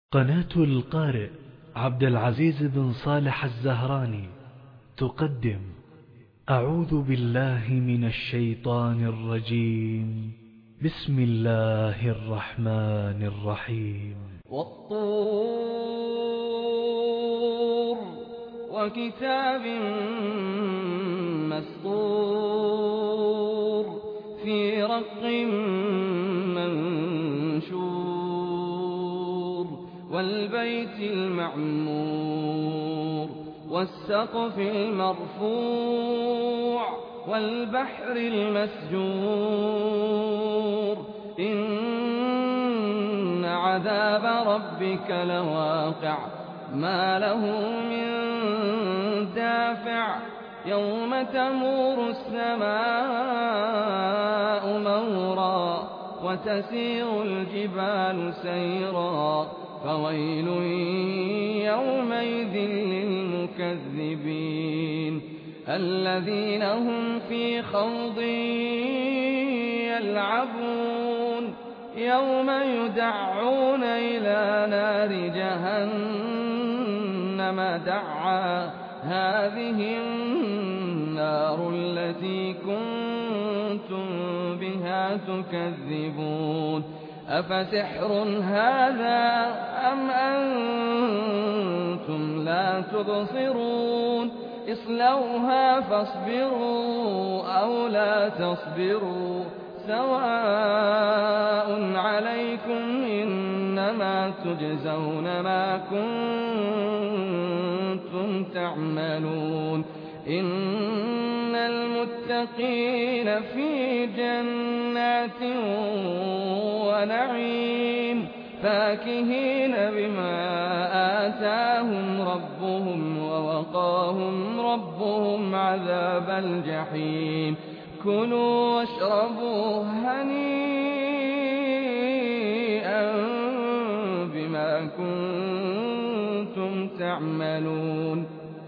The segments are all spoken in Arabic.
قناة القارئ عبد العزيز بن صالح الزهراني تقدم أعوذ بالله من الشيطان الرجيم. بسم الله الرحمن الرحيم. والطور وكتاب مسطور في رق منشور والبيت المعمور والسقف المرفوع والبحر المسجور إن عذاب ربك لواقع ما له من دافع يوم تمور السماء مورا وتسير الجبال سيرا فويل يومئذ للمكذبين الذين هم في خوض يلعبون يوم يدعون إلى نار جهنم دعا هذه النار التي كنتم بها تكذبون أفسحر هذا أم أنتم لا تبصرون اصلوها فاصبروا أو لا تصبروا سواء عليكم إنما تجزون ما كنتم تعملون إن المتقين في جنات ونعيم فاكهين بما آتاهم ربهم ووقاهم ربهم عذاب الجحيم كلوا واشربوا هنيئا بما كنتم تعملون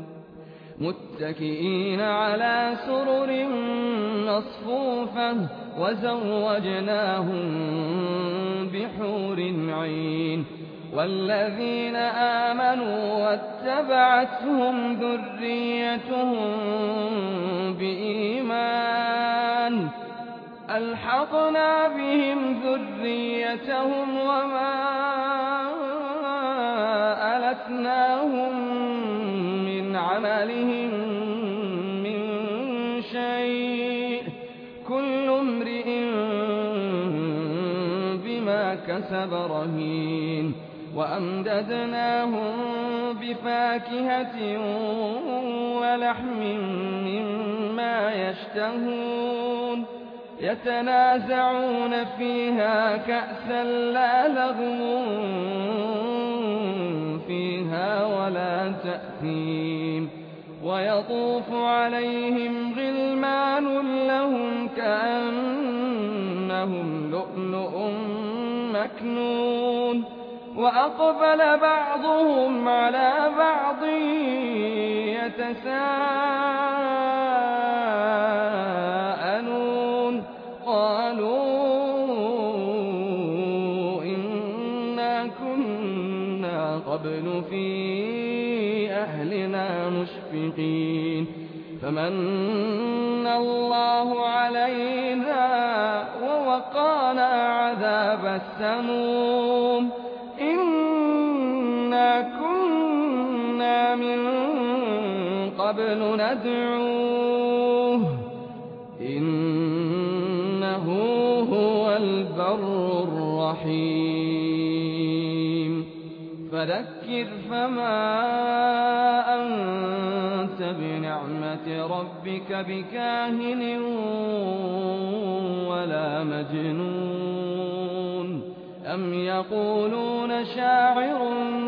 متكئين على سرر مصفوفة وزوجناهم بحور عين والذين آمنوا واتبعتهم ذريتهم بإيمان ألحقنا بهم ذريتهم وما ألتناهم من عملهم من شيء كل امرئ بما كسب رهين وأمددناهم بفاكهة ولحم مما يشتهون يتنازعون فيها كأسا لا لغو فيها ولا تأثيم ويطوف عليهم غلمان لهم كأنهم لؤلؤ مكنون وأقبل بعضهم على بعض يتساءلون قالوا إنا كنا قبل في أهلنا مشفقين فمن الله علينا ووقانا عذاب السموم إنا كنا من قبل ندعوه إنه هو البر الرحيم فذكر فما أنت بنعمة ربك بكاهن ولا مجنون أم يقولون شاعر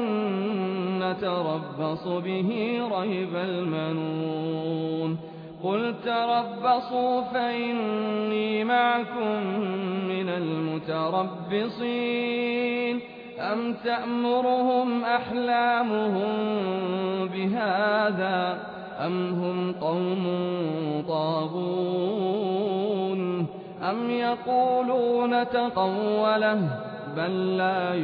نتربص به ريب المنون قل تربصوا فإني معكم من المتربصين أم تأمرهم أحلامهم بهذا أم هم قوم طاغون أم يقولون تقوله بل لا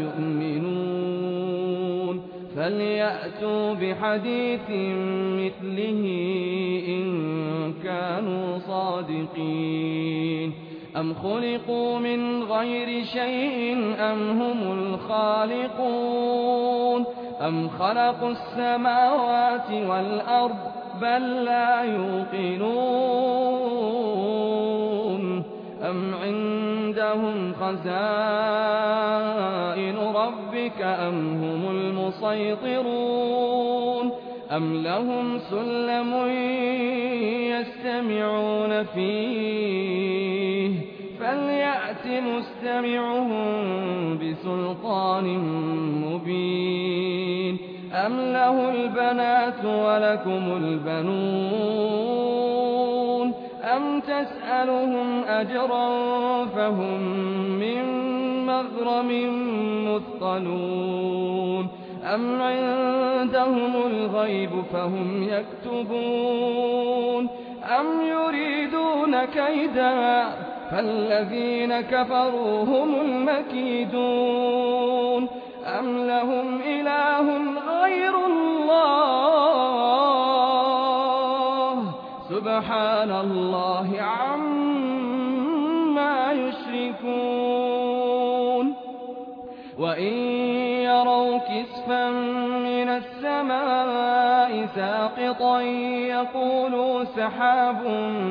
يؤمنون فليأتوا بحديث مثله إن كانوا صادقين أم خلقوا من غير شيء أم هم الخالقون أم خلقوا السماوات والأرض بل لا يوقنون أم عندهم خزائن ربك أم هم المسيطرون أم لهم سلم يستمعون فيه فليأت مستمعهم بسلطان مبين أم له البنات ولكم البنون أم تسألهم أجرا فهم من مغرم مثقلون أم عندهم الغيب فهم يكتبون أم يريدون كيدا فالذين كفروا هم المكيدون أم لهم إله غير الله سبحان الله عما يشركون وإن يروا كسفا من السماء ساقطا يقولوا سحاب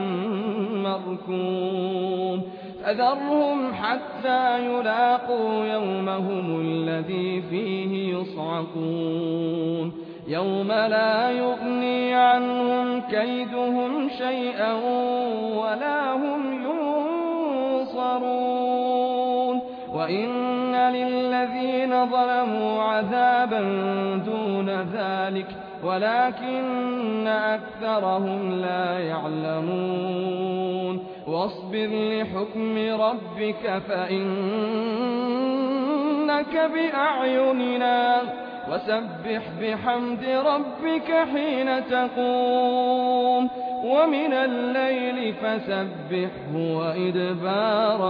مركوم فذرهم حتى يلاقوا يومهم الذي فيه يصعقون يوم لا يغني عنهم كيدهم شيئا ولا هم ينصرون وإن للذين ظلموا عذابا دون ذلك ولكن أكثرهم لا يعلمون واصبر لحكم ربك فإنك بأعيننا وسبح بحمد ربك حين تقوم ومن الليل فسبحه وإدبار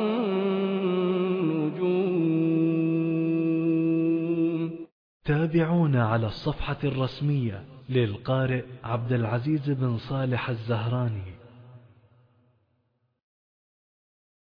النجوم. تابعونا على الصفحة الرسمية للقارئ عبد العزيز بن صالح الزهراني